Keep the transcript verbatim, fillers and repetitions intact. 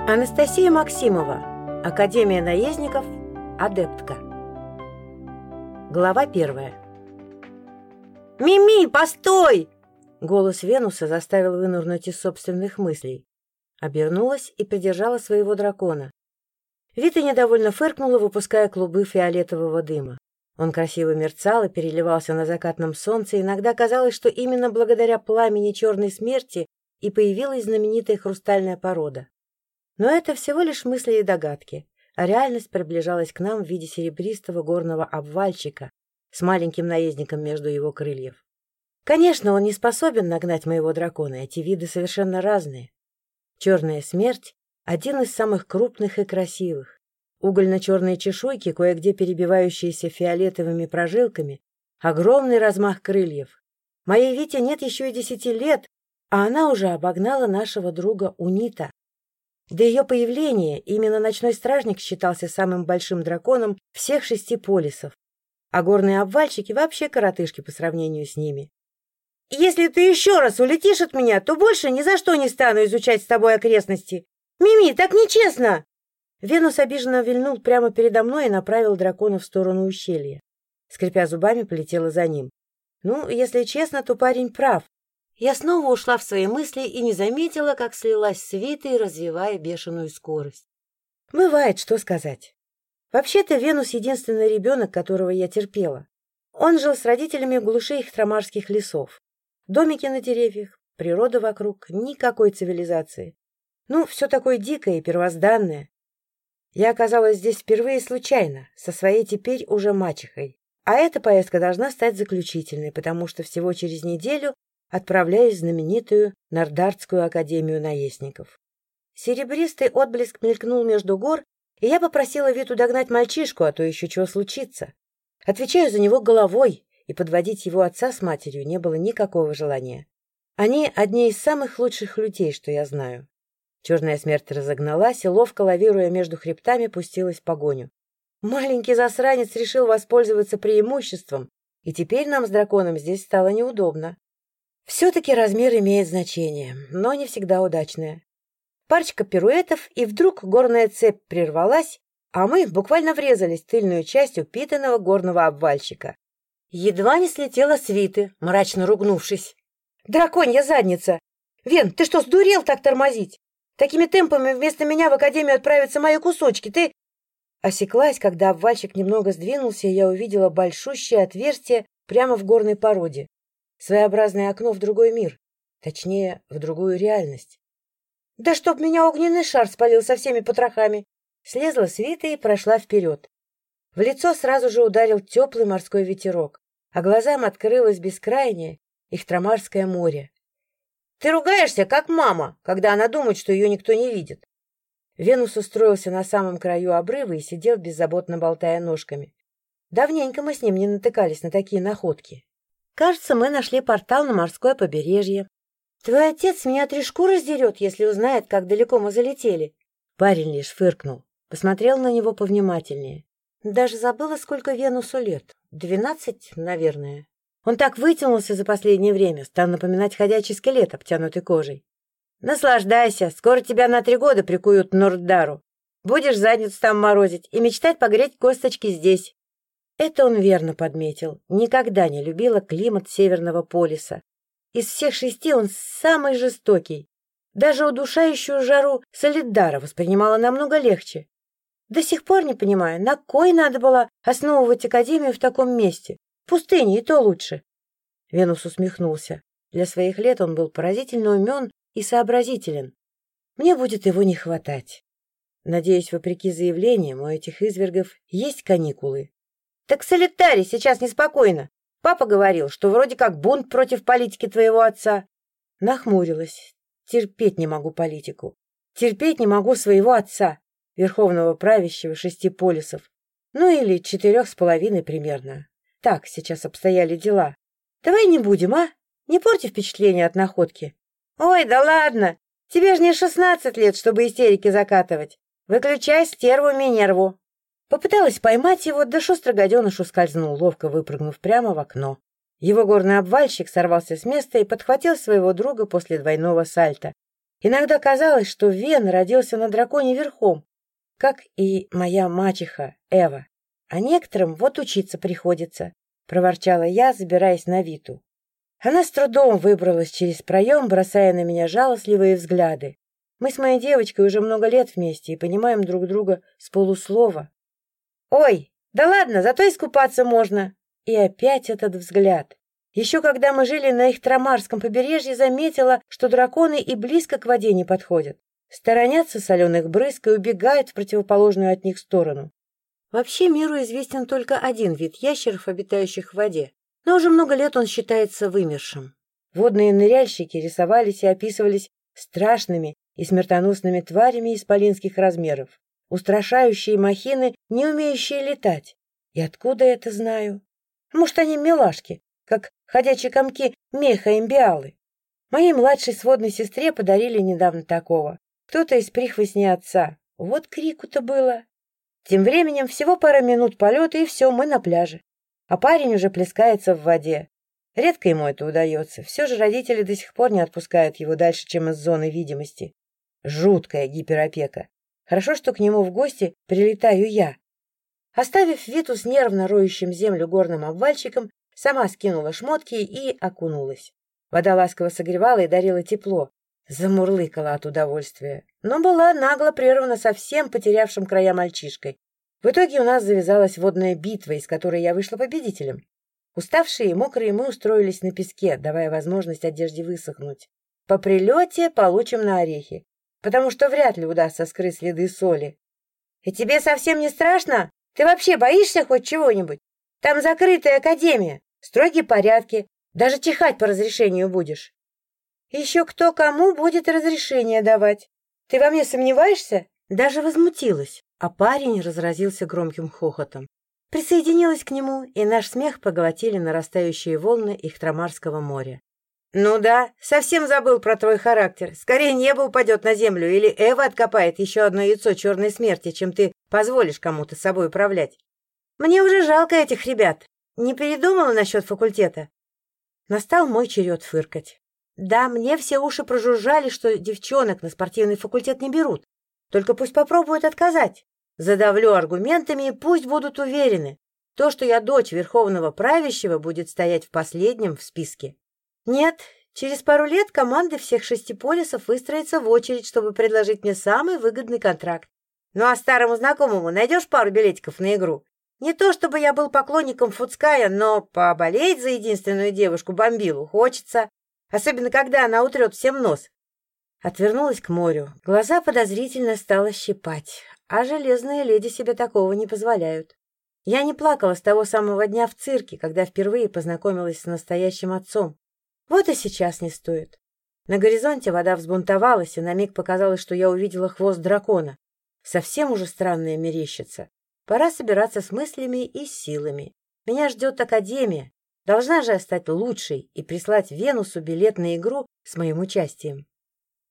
Анастасия Максимова. Академия наездников. Адептка. Глава первая. «Мими, постой!» Голос Венуса заставил вынырнуть из собственных мыслей. Обернулась и придержала своего дракона. Вита недовольно фыркнула, выпуская клубы фиолетового дыма. Он красиво мерцал и переливался на закатном солнце. Иногда казалось, что именно благодаря пламени черной смерти и появилась знаменитая хрустальная порода. Но это всего лишь мысли и догадки, а реальность приближалась к нам в виде серебристого горного обвальщика с маленьким наездником между его крыльев. Конечно, он не способен нагнать моего дракона, эти виды совершенно разные. Черная смерть — один из самых крупных и красивых. Угольно-черные чешуйки, кое-где перебивающиеся фиолетовыми прожилками, огромный размах крыльев. Моей Вите нет еще и десяти лет, а она уже обогнала нашего друга Унита. До ее появления именно ночной стражник считался самым большим драконом всех шести полисов, а горные обвальщики вообще коротышки по сравнению с ними. «Если ты еще раз улетишь от меня, то больше ни за что не стану изучать с тобой окрестности. Мими, так нечестно!» Венус обиженно вильнул прямо передо мной и направил дракона в сторону ущелья. Скрипя зубами, полетела за ним. Ну, если честно, то парень прав. Я снова ушла в свои мысли и не заметила, как слилась с Витой, развивая бешеную скорость. Бывает, что сказать. Вообще-то Венус — единственный ребенок, которого я терпела. Он жил с родителями в глуши ихтрамарских лесов. Домики на деревьях, природа вокруг, никакой цивилизации. Ну, все такое дикое и первозданное. Я оказалась здесь впервые случайно, со своей теперь уже мачехой. А эта поездка должна стать заключительной, потому что всего через неделю отправляюсь в знаменитую Нардартскую академию наездников. Серебристый отблеск мелькнул между гор, и я попросила Виту догнать мальчишку, а то еще чего случится. Отвечаю за него головой, и подводить его отца с матерью не было никакого желания. Они одни из самых лучших людей, что я знаю. Черная смерть разогналась и, ловко лавируя между хребтами, пустилась в погоню. Маленький засранец решил воспользоваться преимуществом, и теперь нам с драконом здесь стало неудобно. Все-таки размер имеет значение, но не всегда удачное. Парочка пируэтов, и вдруг горная цепь прервалась, а мы буквально врезались в тыльную часть упитанного горного обвальщика. Едва не слетела с Виты, мрачно ругнувшись. «Драконья задница! Вен, ты что, сдурел так тормозить? Такими темпами вместо меня в академию отправятся мои кусочки, ты...» Осеклась, когда обвальщик немного сдвинулся, и я увидела большущее отверстие прямо в горной породе. Своеобразное окно в другой мир, точнее, в другую реальность. «Да чтоб меня огненный шар спалил со всеми потрохами!» Слезла с Виты и прошла вперед. В лицо сразу же ударил теплый морской ветерок, а глазам открылось бескрайнее Ихтрамарское море. «Ты ругаешься, как мама, когда она думает, что ее никто не видит!» Венус устроился на самом краю обрыва и сидел, беззаботно болтая ножками. Давненько мы с ним не натыкались на такие находки. Кажется, мы нашли портал на морское побережье. Твой отец меня три шкуры сдерет, если узнает, как далеко мы залетели. Парень лишь фыркнул, посмотрел на него повнимательнее. Даже забыла, сколько Венусу лет. Двенадцать, наверное. Он так вытянулся за последнее время, стал напоминать ходячий скелет, обтянутый кожей. Наслаждайся, скоро тебя на три года прикуют к Норддару. Будешь задницу там морозить и мечтать погреть косточки здесь. Это он верно подметил. Никогда не любила климат Северного полюса. Из всех шести он самый жестокий. Даже удушающую жару Солидара воспринимала намного легче. До сих пор не понимаю, на кой надо было основывать академию в таком месте. В пустыне и то лучше. Венус усмехнулся. Для своих лет он был поразительно умен и сообразителен. Мне будет его не хватать. Надеюсь, вопреки заявлениям, у этих извергов есть каникулы. Так в Солитаре сейчас неспокойно. Папа говорил, что вроде как бунт против политики твоего отца. Нахмурилась. Терпеть не могу политику. Терпеть не могу своего отца, верховного правящего шести полюсов. Ну или четырех с половиной примерно. Так сейчас обстояли дела. Давай не будем, а? Не порти впечатление от находки. Ой, да ладно. Тебе же не шестнадцать лет, чтобы истерики закатывать. Выключай стерву Минерву. Попыталась поймать его, да шустрый гаденыш ускользнул, ловко выпрыгнув прямо в окно. Его горный обвальщик сорвался с места и подхватил своего друга после двойного сальто. Иногда казалось, что Вен родился на драконе верхом, как и моя мачеха Эва. А некоторым вот учиться приходится, — проворчала я, забираясь на Виту. Она с трудом выбралась через проем, бросая на меня жалостливые взгляды. Мы с моей девочкой уже много лет вместе и понимаем друг друга с полуслова. «Ой, да ладно, зато искупаться можно!» И опять этот взгляд. Еще когда мы жили на Ихтрамарском побережье, заметила, что драконы и близко к воде не подходят. Сторонятся соленых брызг и убегают в противоположную от них сторону. Вообще миру известен только один вид ящеров, обитающих в воде, но уже много лет он считается вымершим. Водные ныряльщики рисовались и описывались страшными и смертоносными тварями исполинских размеров, устрашающие махины, не умеющие летать. И откуда я это знаю? Может, они милашки, как ходячие комки меха имбиалы. Моей младшей сводной сестре подарили недавно такого. Кто-то из прихвостней отца. Вот крику-то было. Тем временем всего пара минут полета, и все, мы на пляже. А парень уже плескается в воде. Редко ему это удается. Все же родители до сих пор не отпускают его дальше, чем из зоны видимости. Жуткая гиперопека. Хорошо, что к нему в гости прилетаю я. Оставив Виту с нервно роющим землю горным обвальщиком, сама скинула шмотки и окунулась. Вода ласково согревала и дарила тепло. Замурлыкала от удовольствия, но была нагло прервана совсем потерявшим края мальчишкой. В итоге у нас завязалась водная битва, из которой я вышла победителем. Уставшие и мокрые мы устроились на песке, давая возможность одежде высохнуть. По прилете получим на орехи, потому что вряд ли удастся скрыть следы соли. — И тебе совсем не страшно? Ты вообще боишься хоть чего-нибудь? Там закрытая академия, строгие порядки, даже чихать по разрешению будешь. Еще кто кому будет разрешение давать. Ты во мне сомневаешься? Даже возмутилась, а парень разразился громким хохотом. Присоединилась к нему, и наш смех поглотили нарастающие волны Ихтрамарского моря. Ну да, совсем забыл про твой характер. Скорее небо упадет на землю, или Эва откопает еще одно яйцо черной смерти, чем ты позволишь кому-то собой управлять. Мне уже жалко этих ребят. Не передумала насчет факультета? Настал мой черед фыркать. Да, мне все уши прожужжали, что девчонок на спортивный факультет не берут. Только пусть попробуют отказать. Задавлю аргументами, и пусть будут уверены. То, что я дочь верховного правящего, будет стоять в последнем в списке. Нет, через пару лет команды всех шести полисов выстроятся в очередь, чтобы предложить мне самый выгодный контракт. Ну а старому знакомому найдешь пару билетиков на игру? Не то чтобы я был поклонником Фуцкая, но поболеть за единственную девушку-бомбилу хочется. Особенно, когда она утрет всем нос. Отвернулась к морю. Глаза подозрительно стало щипать. А железные леди себе такого не позволяют. Я не плакала с того самого дня в цирке, когда впервые познакомилась с настоящим отцом. Вот и сейчас не стоит. На горизонте вода взбунтовалась, и на миг показалось, что я увидела хвост дракона. Совсем уже странная мерещица. Пора собираться с мыслями и силами. Меня ждет академия. Должна же я стать лучшей и прислать Венусу билет на игру с моим участием.